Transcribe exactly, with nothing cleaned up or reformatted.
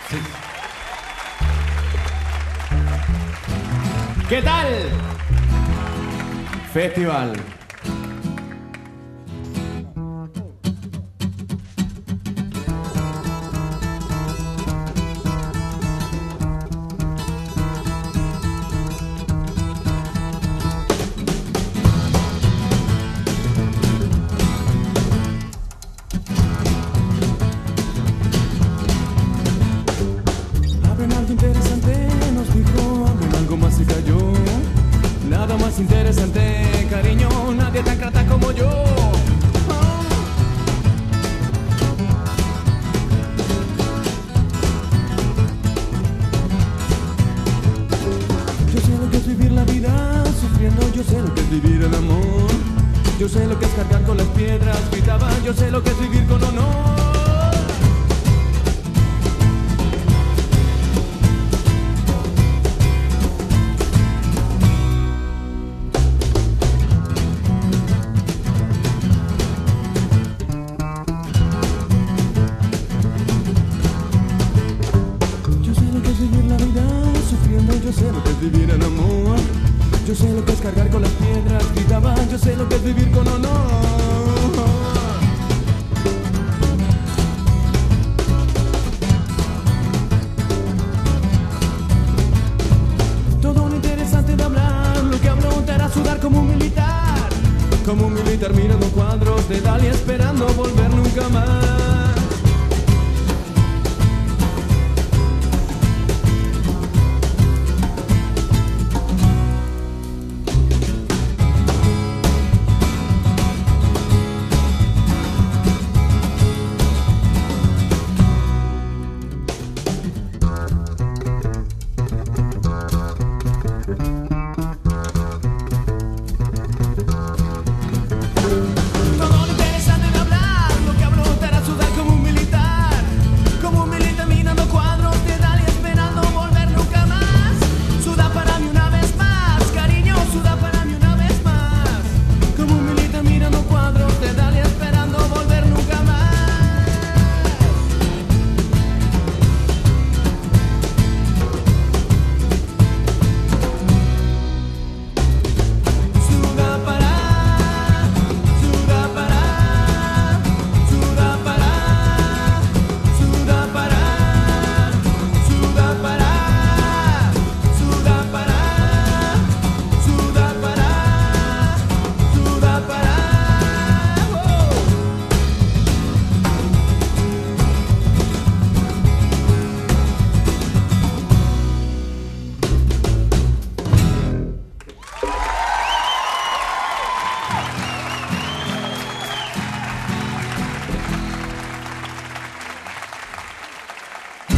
Sí. ¿Qué tal? Festival. Interesante, cariño, nadie tan grata como yo. Yo sé lo que es vivir la vida sufriendo, yo sé lo que es vivir el amor. Yo sé lo que es cargar con las piedras, gritaba, yo sé lo que es vivir con honor. Yo sé lo que es vivir en amor. Yo sé lo que es cargar con las piedras, gritaba, yo sé lo que es vivir con honor. Todo lo interesante de hablar, lo que hablo te hará sudar como un militar. Como un militar mirando cuadros de Dalí esperando volver nunca más.